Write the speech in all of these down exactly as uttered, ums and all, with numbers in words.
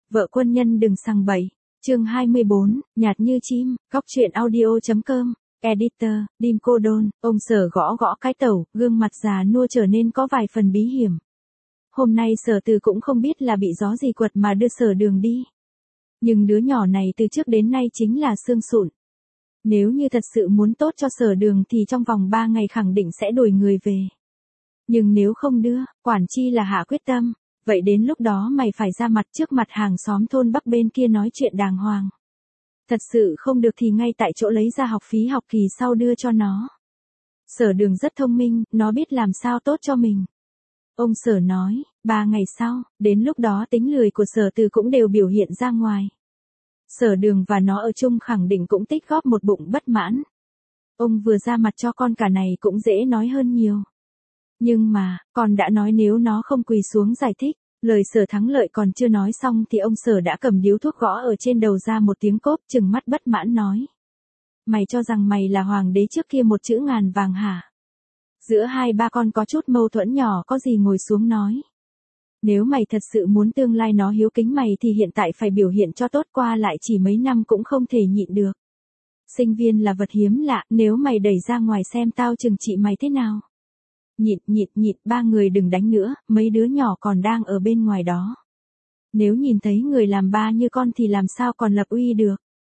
Vợ quân nhân đừng sằng bậy. Chương hai mươi bốn, nhạt như chim, góc truyện audio.com. Editor, Dim Cô Đôn, ông Sở gõ gõ cái tẩu, gương mặt già nua trở nên có vài phần bí hiểm. Hôm nay Sở Từ cũng không biết là bị gió gì quật mà đưa Sở Đường đi. Nhưng đứa nhỏ này từ trước đến nay chính là xương sụn. Nếu như thật sự muốn tốt cho Sở Đường thì trong vòng ba ngày khẳng định sẽ đuổi người về. Nhưng nếu không đưa, quản chi là hạ quyết tâm. Vậy đến lúc đó mày phải ra mặt trước mặt hàng xóm thôn Bắc bên kia nói chuyện đàng hoàng. Thật sự không được thì ngay tại chỗ lấy ra học phí học kỳ sau đưa cho nó. Sở Đường rất thông minh, nó biết làm sao tốt cho mình. Ông Sở nói, ba ngày sau, đến lúc đó tính lười của Sở Từ cũng đều biểu hiện ra ngoài. Sở Đường và nó ở chung khẳng định cũng tích góp một bụng bất mãn. Ông vừa ra mặt cho con cả này cũng dễ nói hơn nhiều. Nhưng mà, con đã nói nếu nó không quỳ xuống giải thích, lời Sở Thắng Lợi còn chưa nói xong thì ông Sở đã cầm điếu thuốc gõ ở trên đầu ra một tiếng cốp, trừng mắt bất mãn nói. Mày cho rằng mày là hoàng đế trước kia một chữ ngàn vàng hả? Giữa hai ba con có chút mâu thuẫn nhỏ có gì ngồi xuống nói. Nếu mày thật sự muốn tương lai nó hiếu kính mày thì hiện tại phải biểu hiện cho tốt, qua lại chỉ mấy năm cũng không thể nhịn được. Sinh viên là vật hiếm lạ, nếu mày đẩy ra ngoài xem tao trừng trị mày thế nào. Nhịn nhịn nhịn, ba người đừng đánh nữa, mấy đứa nhỏ còn đang ở bên ngoài đó. Nếu nhìn thấy người làm ba như con thì làm sao còn lập uy được.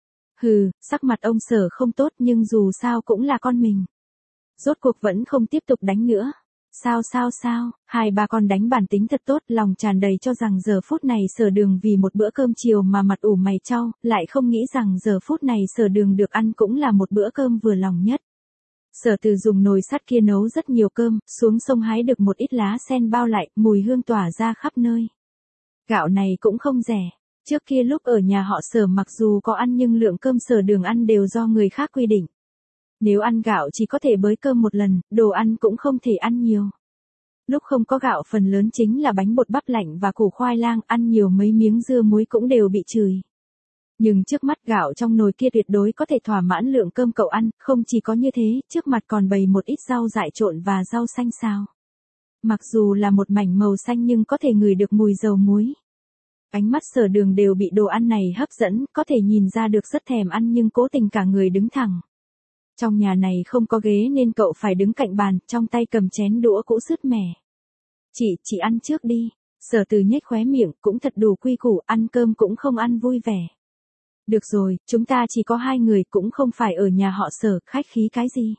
Hừ, sắc mặt ông Sở không tốt nhưng dù sao cũng là con mình. Rốt cuộc vẫn không tiếp tục đánh nữa. Sao sao sao, hai ba con đánh bản tính thật tốt, lòng tràn đầy cho rằng giờ phút này Sở Đường vì một bữa cơm chiều mà mặt ủ mày chau, lại không nghĩ rằng giờ phút này Sở Đường được ăn cũng là một bữa cơm vừa lòng nhất. Sở Từ dùng nồi sắt kia nấu rất nhiều cơm, xuống sông hái được một ít lá sen bao lại, mùi hương tỏa ra khắp nơi. Gạo này cũng không rẻ. Trước kia lúc ở nhà họ Sở mặc dù có ăn nhưng lượng cơm Sở Đường ăn đều do người khác quy định. Nếu ăn gạo chỉ có thể bới cơm một lần, đồ ăn cũng không thể ăn nhiều. Lúc không có gạo phần lớn chính là bánh bột bắp lạnh và củ khoai lang, ăn nhiều mấy miếng dưa muối cũng đều bị chửi. Nhưng trước mắt gạo trong nồi kia tuyệt đối có thể thỏa mãn lượng cơm cậu ăn, không chỉ có như thế, trước mặt còn bày một ít rau dại trộn và rau xanh xào. Mặc dù là một mảnh màu xanh nhưng có thể ngửi được mùi dầu muối. Ánh mắt Sở Đường đều bị đồ ăn này hấp dẫn, có thể nhìn ra được rất thèm ăn nhưng cố tình cả người đứng thẳng. Trong nhà này không có ghế nên cậu phải đứng cạnh bàn, trong tay cầm chén đũa cũ sứt mẻ. Chị, chị ăn trước đi. Sở Từ nhếch khóe miệng, cũng thật đủ quy củ, ăn cơm cũng không ăn vui vẻ. Được rồi, chúng ta chỉ có hai người, cũng không phải ở nhà họ Sở, khách khí cái gì.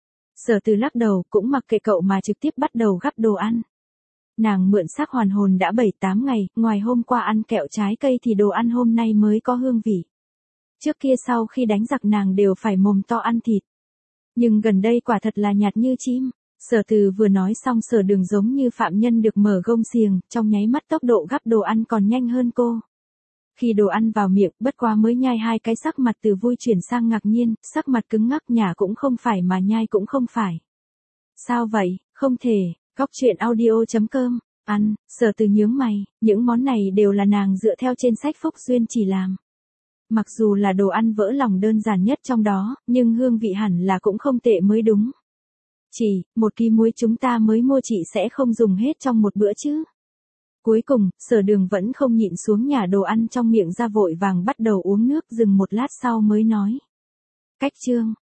Sở Từ lắc đầu, cũng mặc kệ cậu mà trực tiếp bắt đầu gắp đồ ăn. Nàng mượn xác hoàn hồn đã bảy tám ngày, ngoài hôm qua ăn kẹo trái cây thì đồ ăn hôm nay mới có hương vị. Trước kia sau khi đánh giặc nàng đều phải mồm to ăn thịt. Nhưng gần đây quả thật là nhạt như chim. Sở Từ vừa nói xong Sở Đường giống như phạm nhân được mở gông xiềng, trong nháy mắt tốc độ gắp đồ ăn còn nhanh hơn cô. Khi đồ ăn vào miệng, bất quá mới nhai hai cái sắc mặt từ vui chuyển sang ngạc nhiên, sắc mặt cứng ngắc, nhả cũng không phải mà nhai cũng không phải. Sao vậy, không thể, góc truyện audio.com, ăn, Sở Từ nhướng mày, những món này đều là nàng dựa theo trên sách Phúc Duyên chỉ làm. Mặc dù là đồ ăn vỡ lòng đơn giản nhất trong đó, nhưng hương vị hẳn là cũng không tệ mới đúng. Chỉ, một ký muối chúng ta mới mua chị sẽ không dùng hết trong một bữa chứ. Cuối cùng, Sở Đường vẫn không nhịn xuống nhả đồ ăn trong miệng ra, vội vàng bắt đầu uống nước, dừng một lát sau mới nói. Cách chương,